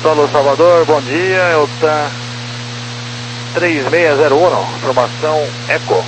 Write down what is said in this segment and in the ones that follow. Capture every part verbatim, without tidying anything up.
Solo Salvador, bom dia, é o T A M três seis zero um, informação Eco.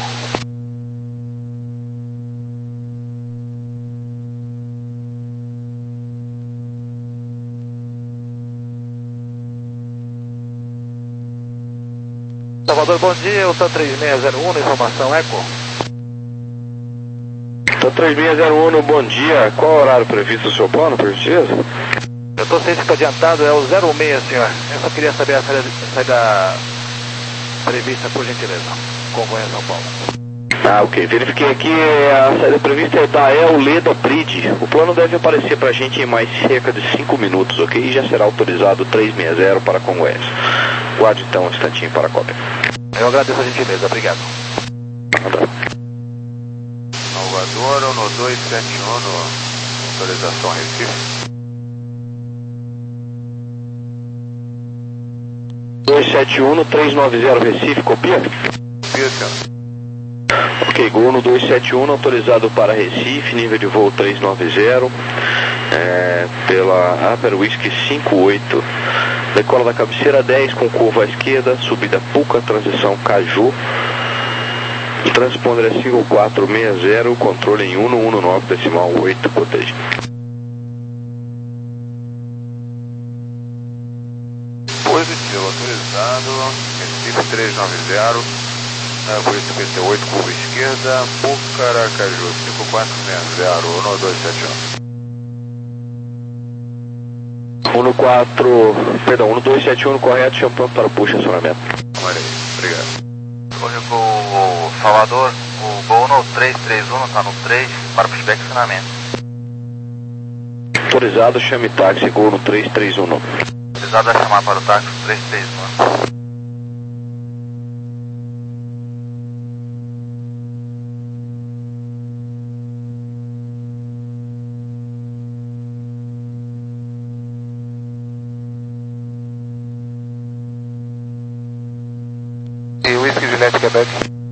Salvador, bom dia, é o T A M três seis zero um, informação Eco. T A M três seis zero um, bom dia, qual é o horário previsto do seu plano, por gentileza? Eu estou sem ficar adiantado, é o zero seis, senhor. Eu só queria saber a saída, saída prevista, por gentileza. Congonhas, São Paulo. Ah, ok. Verifiquei aqui, a saída prevista é da El Leda Bridge. O plano deve aparecer para a gente em mais cerca de cinco minutos, ok? E já será autorizado três seis zero para Congonhas. Guarde então um instantinho para a cópia. Eu agradeço a gentileza, obrigado. Abraço. Salvador, no dois sete um, autorização Recife. dois sete um no três nove zero Recife, copia? Copia, senhor. Ok, Gol no dois sete um, autorizado para Recife, nível de voo três nove zero, é, pela Upper Whisky cinco oito. Decola da cabeceira dez com curva à esquerda, subida Puca, transição Caju. O transponder é cinco quatro seis zero, controle em um um nove decimal oito, proteja. Positivo, autorizado, Recife três nove zero, Rua cinquenta e oito, curva esquerda, Pucaracaju, cinco quatro seis zero, no dois sete um. um no quatro, perdão, um no dois sete um correto, chama pronto para puxa, acionamento. Olha aí, obrigado. O Salvador, o Gol no três três um, está no três, para pushback e acionamento. Autorizado, chame táxi, Gol no três três um. Autorizado a chamar para o táxi três três um. E Whisky Juliette Quebec.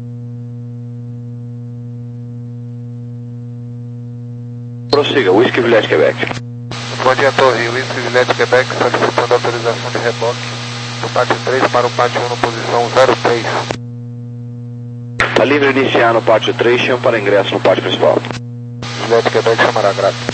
Prossiga, Whisky Juliette Quebec. Bom dia, Torre. Whisky Juliette Quebec solicitando autorização de reboque do pátio três para o pátio um, posição zero três. Está livre iniciar no pátio três, chama para ingresso no pátio principal. Juliette Quebec chamará, graças.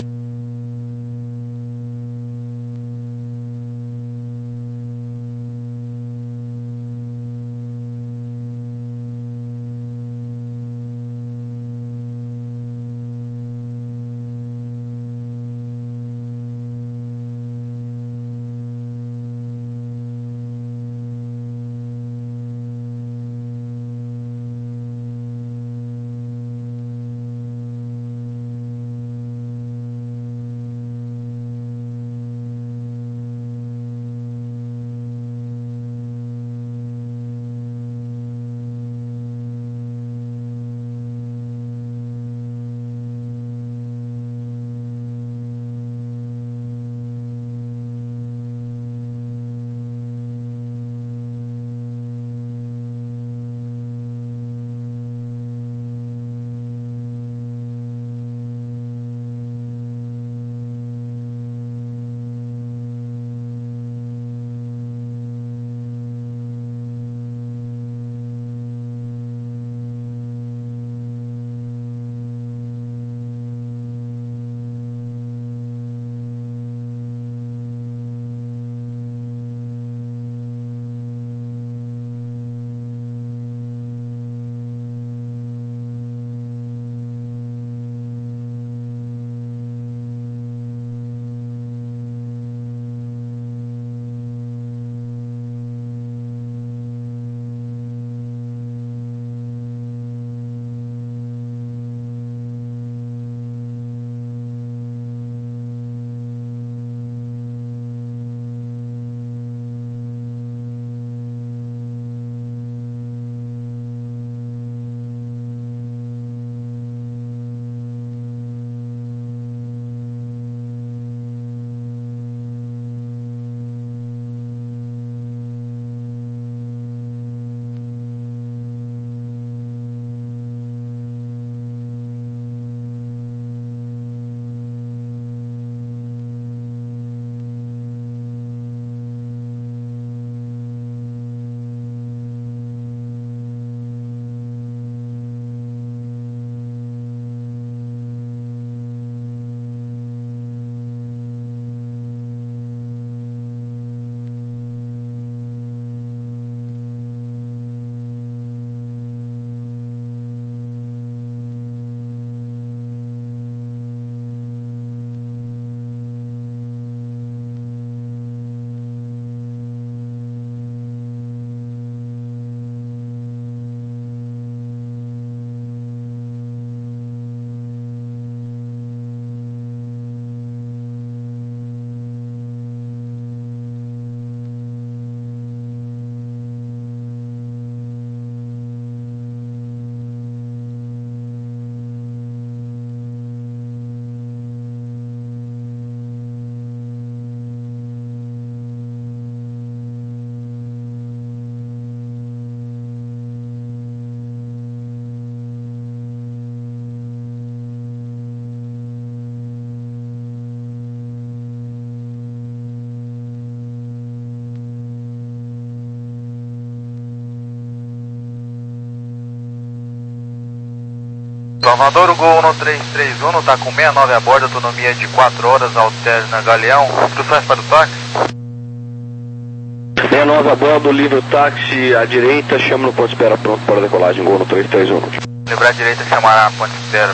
Salvador, o Gol um três três um está com sessenta e nove a bordo, autonomia de quatro horas, alterna Galeão. Instruções para o táxi? sessenta e nove a bordo, livre o táxi à direita, chama no ponto de espera pronto para decolagem, Gol um três três um. Livrar à direita, chamará ponto de espera.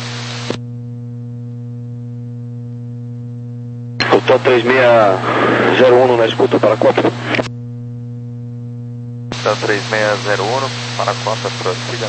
Estou três seis zero um na escuta para a Copa. Tá três seis zero um, para a Copa, prossiga.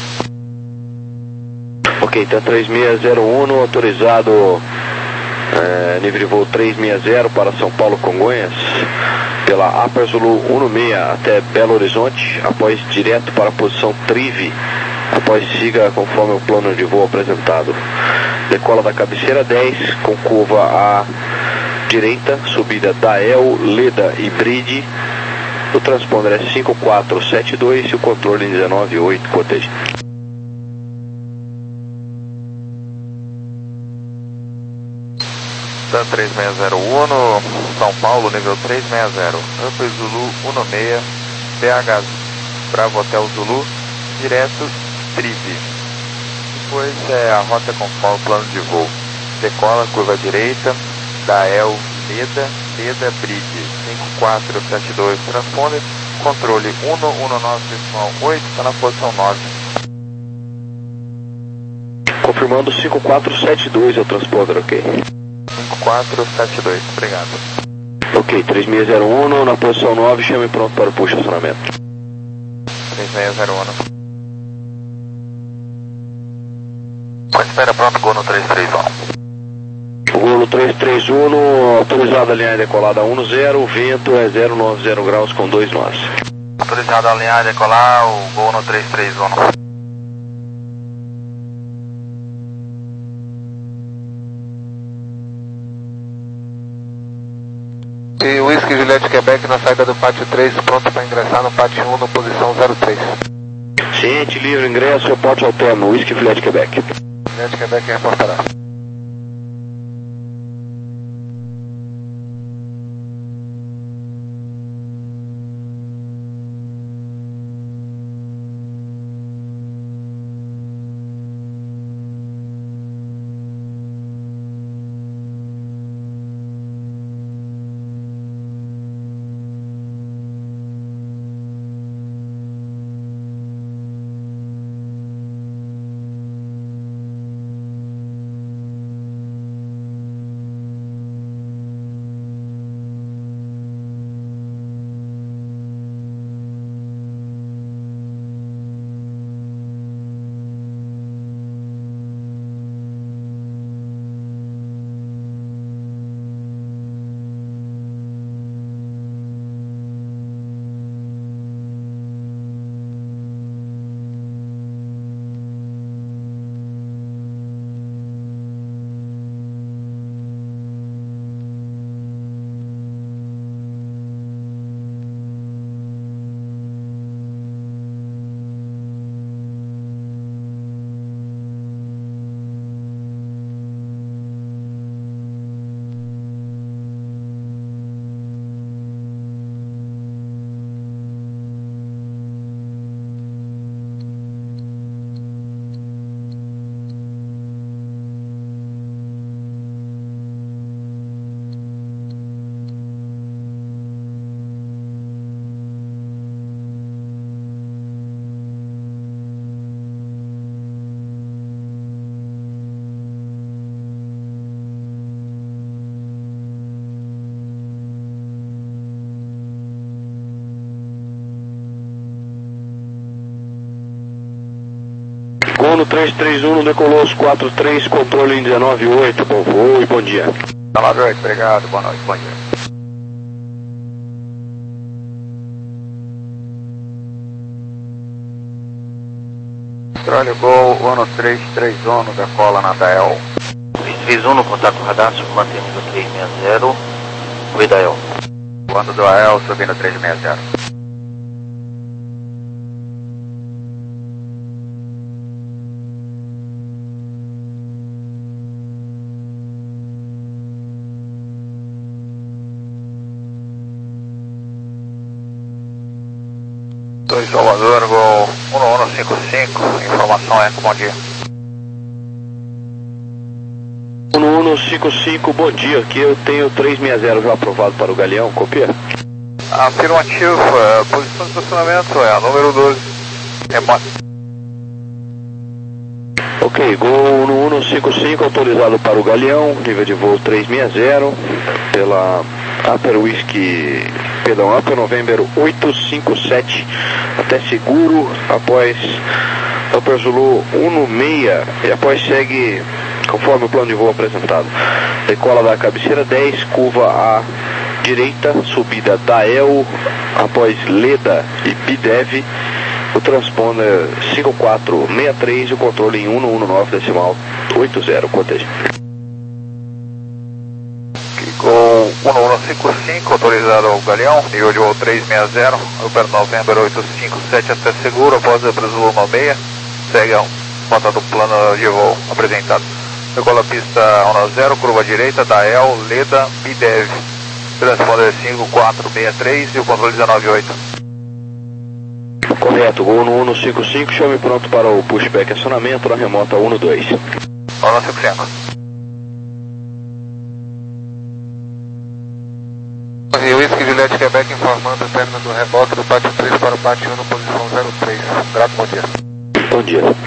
Ok, tá três seis zero um, autorizado é, nível de voo três seis zero para São Paulo, Congonhas, pela Upper Zulu um seis até Belo Horizonte, após direto para a posição Trive, após siga conforme o plano de voo apresentado. Decola da cabeceira dez, com curva à direita, subida Dael, Leda e Bride. O transponder é cinco quatro sete dois e o controle dezenove oito, corteja. Tan três seis zero um, São Paulo, nível três seis zero, Upper Zulu um seis, B H Bravo Hotel Zulu, direto Trive. Depois é a rota conforme o plano de voo. Decola, curva à direita, Dael, Leda, Leda, Bride, cinco quatro sete dois, transponder, controle um um nove oito, está na posição nove. Confirmando cinco quatro sete dois é o transponder, ok? cinco quatro sete dois, obrigado. Ok, três seis zero um na posição nove, chame pronto para o push acionamento. três seis zero um. Pode espera pronto, Gol no três três um. Golo três três um, autorizado a linha decolada um zero, vento é zero nove zero graus com dois nós. Autorizado a alinhar e decolar, o Gol no três três um. E Whisky Juliette Quebec na saída do pátio três, pronto para ingressar no pátio um na posição zero três. Ciente, livre, ingresso, reporte alterno, Whisky Juliette Quebec. Juliette Quebec reportará. Golo três três um, decolou os quatro três, controle em dezenove oito, bom voo e bom dia. dezenove oito, obrigado, boa noite, bom dia. Controle Gol um três três um, decola na Dael. três três um no contato radastro, mantém nível três seis zero, oi Dael. Quando do A E L, subindo três seis zero. dois Salvador, Gol um um cinco cinco, informação é, bom dia. um cinco cinco, bom dia, aqui eu tenho três seis zero já aprovado para o Galeão, copia? Afirmativo, a posição de estacionamento é a número doze, remota. Ok, Gol no um cinco cinco, autorizado para o Galeão, nível de voo três seis zero, pela Upper Whiskey, perdão, Upper November oito cinco sete, até seguro, após Upper Zulu um seis, e após segue conforme o plano de voo apresentado. Decola da cabeceira dez, curva à direita, subida da E L, após Leda e P D E V, o transponder cinco quatro seis três e o controle em cento e dezenove decimal oitenta, coteja. Com um um cinco cinco, autorizado ao Galeão, nível de voo três seis zero, Upper November oito cinco sete até seguro, após a Brasil um seis, segue a rota do plano de voo apresentado. Decola a pista um zero, curva direita da E L, Leda, P D E V, transponder cinco quatro seis três e o controle dezenove oito. Correto, Gol no um cinco cinco, chame pronto para o pushback acionamento na remota um dois. um cinco cinco. Rio Whisky Juliette Quebec informando o término do reboque do pátio três para o pátio um, posição zero três. Grato, bom dia. Bom dia.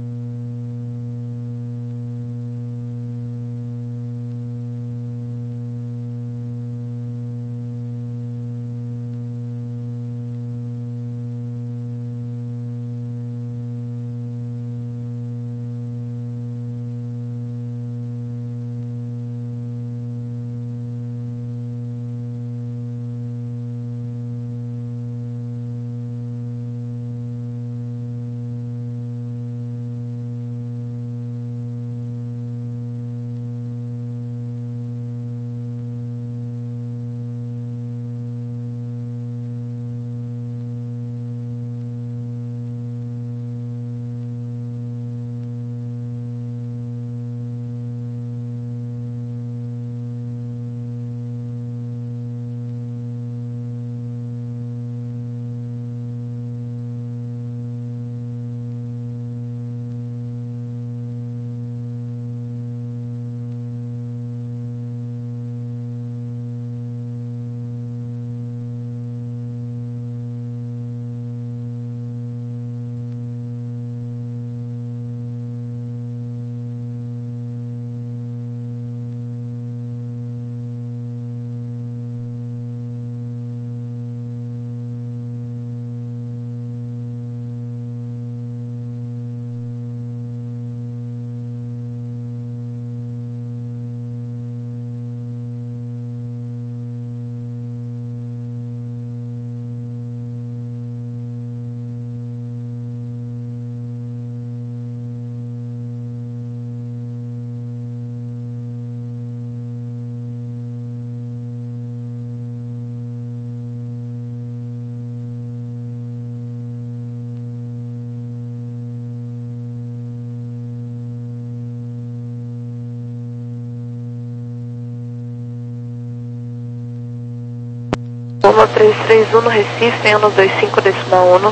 um três três um no Recife, um dois cinco decimal um.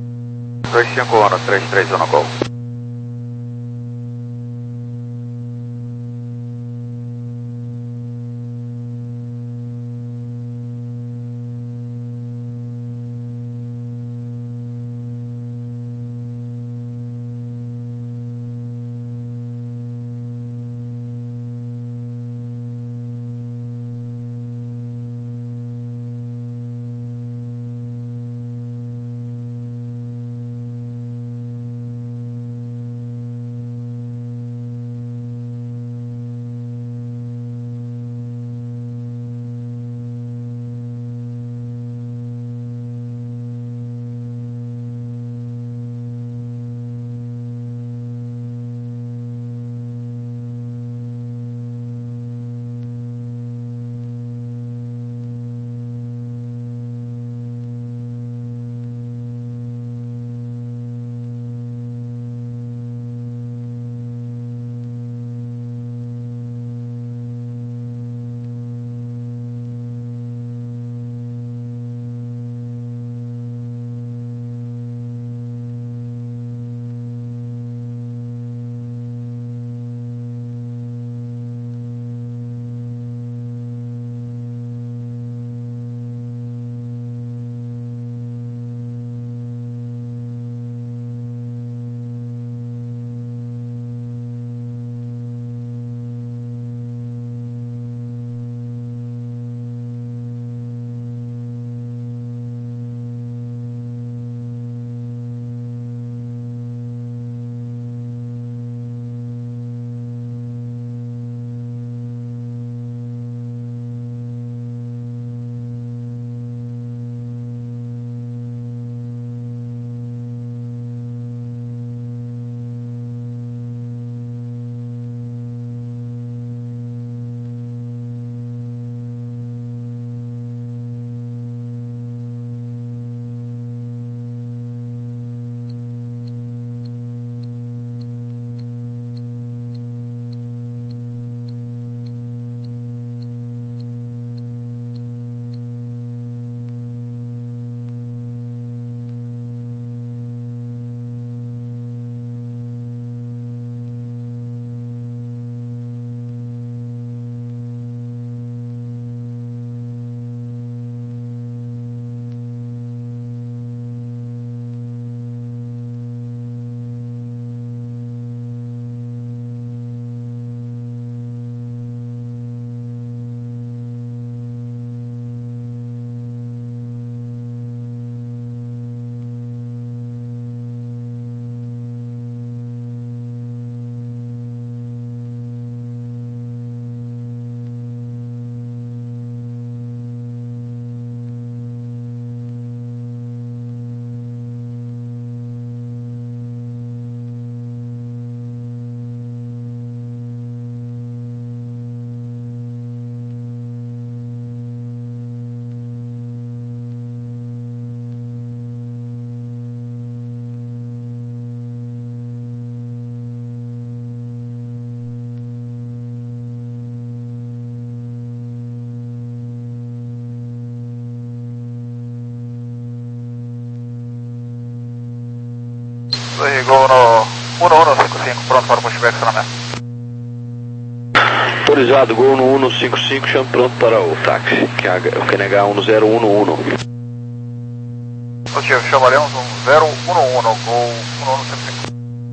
dois cinco um, três três um, Gol. Torre Gol no um um cinco cinco, pronto para o pushback acionamento. Autorizado, Gol no um um cinco cinco, chame pronto para o táxi, que é o Q N H um zero um um. Positivo, chamaremos um zero um um, Gol um um cinco cinco.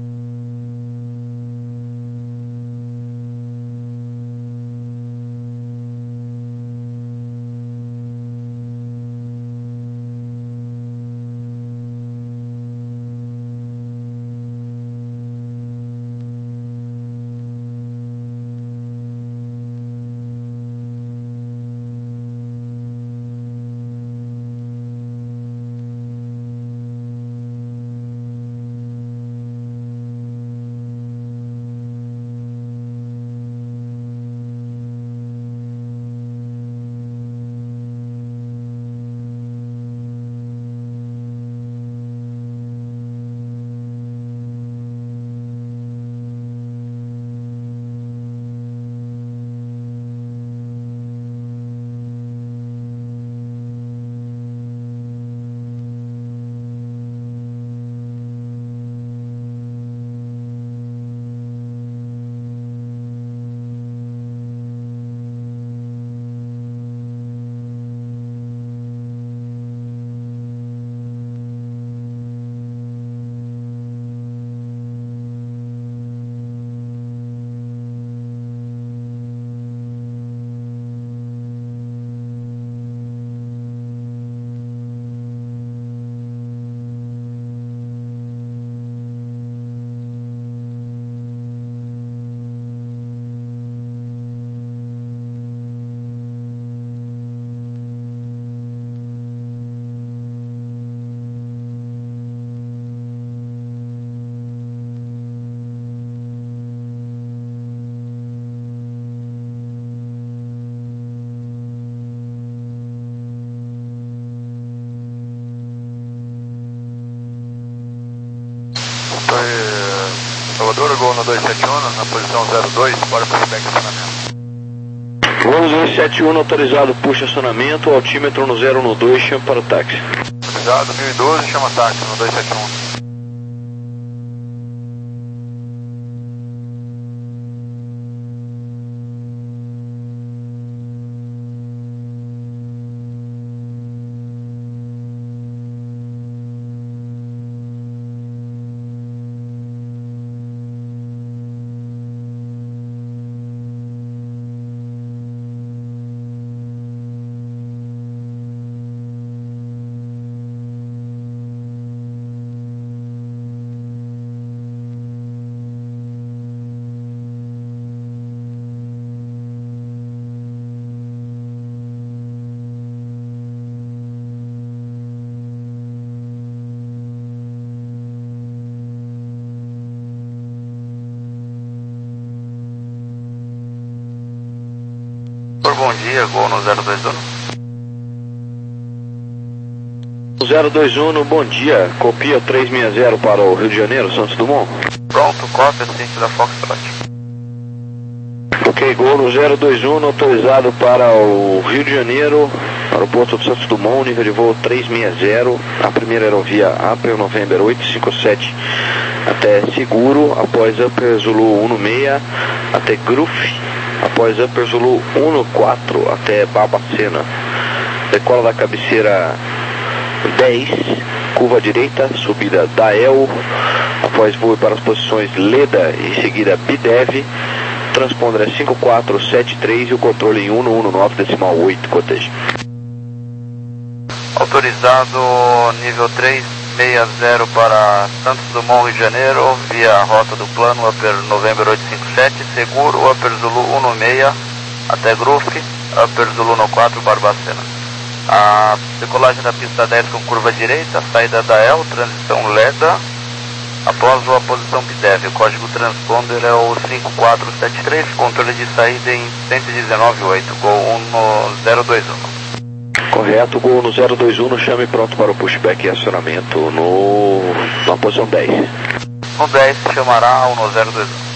Salvador, Gol no dois sete um, na posição zero dois, bora para o pushback acionamento. Gol no dois sete um, autorizado, puxa acionamento, altímetro no zero um dois, chame para o táxi. Autorizado, mil e doze, chama táxi no dois sete um. Bom dia, Gol no zero dois um. zero dois um, bom dia, copia três seis zero para o Rio de Janeiro, Santos Dumont. Pronto, cópia, ciência da Foxtrot. Ok, Gol no zero dois um, autorizado para o Rio de Janeiro, aeroporto de Santos Dumont, nível de voo três seis zero, a primeira aerovia Upper November oito cinco sete até Seguro, após Upper Zulu um seis até Gruf, após Upper Zulu um quatro até Barbacena, decola da cabeceira dez, curva direita, subida Dael, após voo para as posições Leda e em seguida Bidev, transponder é cinco quatro sete três e o controle em um um nove decimal oito, cotejo. Autorizado nível três seis zero para Santos Dumont, Rio de Janeiro, via rota do plano Upper November oito cinco sete, seguro, Upper Zulu um seis até Gruf, Upper Zulu um quatro, Barbacena. A decolagem da pista dez com curva direita, saída da El, transição Leda, após a posição Bidev. O código transponder é o cinco quatro sete três, controle de saída em cento e dezenove ponto oito, Gol um no zero dois um. Correto, Gol no zero dois um, chame pronto para o pushback e acionamento no, na posição dez. No dez se chamará um no zero dois um.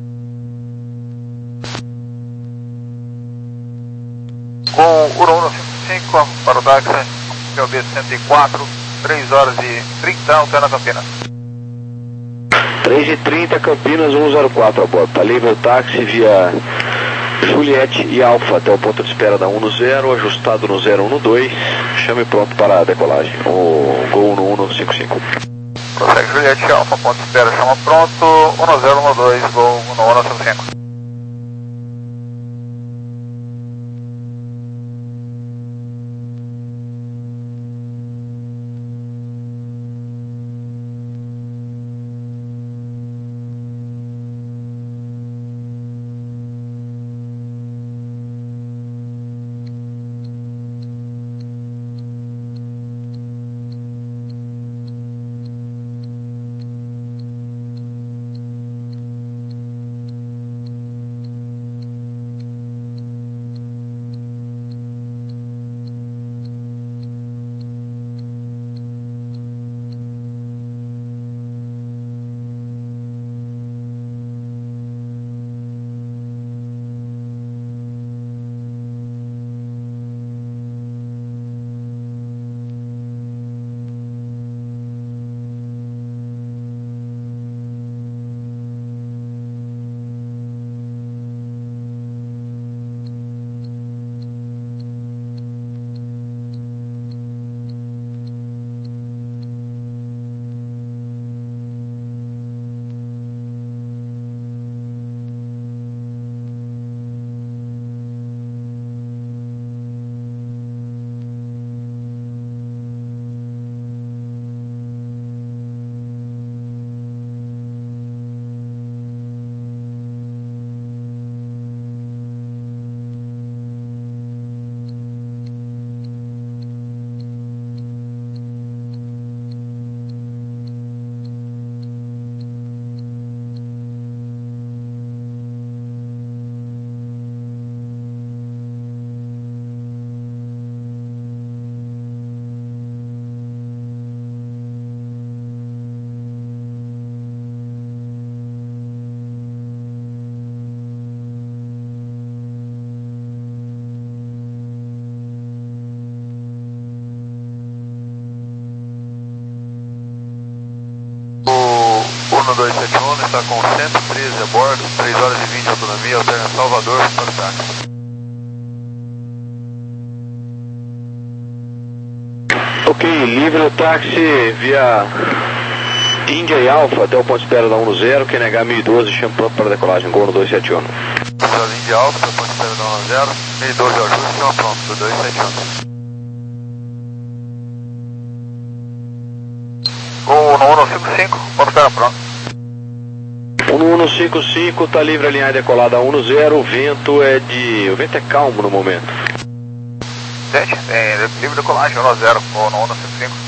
Com o um um cinco cinco para o táxi, P O B cento e quatro, três horas e trinta, Antena Campinas. três e trinta, Campinas um zero quatro a bordo. Tá livre o táxi via Juliette e Alfa até o ponto de espera da um no zero, ajustado no zero um no dois. Chame pronto para a decolagem. O Gol no um no cinco cinco. Prossegue Juliette Alfa, ponto de espera, chama pronto, um no zero, um no dois, Gol no um no cinco cinco. um dois sete um está com cento e treze a bordo, três horas e vinte de autonomia, alterna Salvador para o táxi. Ok, livre o táxi via Índia e Alfa até o ponto de espera da um no zero, Q N H mil e doze, chama pronto para a decolagem, Gol no dois sete um. Índia Alfa, até o ponto de espera da um no zero, mil e doze ajuste, chama pronto, do dois sete um. Gol no um no cinco cinco, ponto de espera pronto. um no um no cinco cinco, tá livre a linha decolada um no zero, o vento é de... o vento é calmo no momento. Gente, tem livre decolagem um no zero, gol no um no cinco cinco.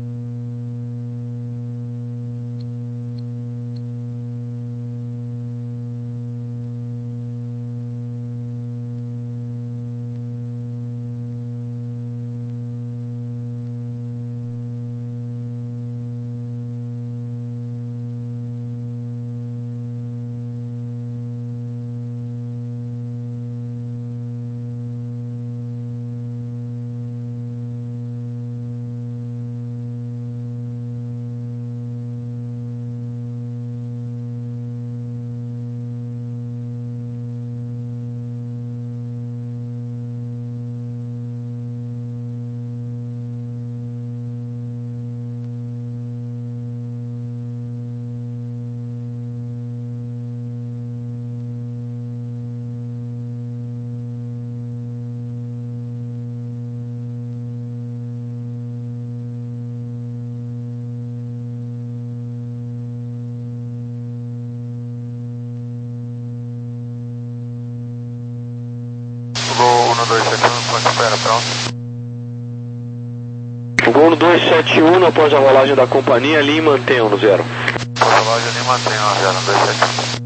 Gol no dois sete um, ponto de espera pronto. O Gol no dois sete um, após a rolagem da companhia, linha mantém um no zero. Após a rolagem, linha mantém um no zero, dois sete um.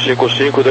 cinco cinco,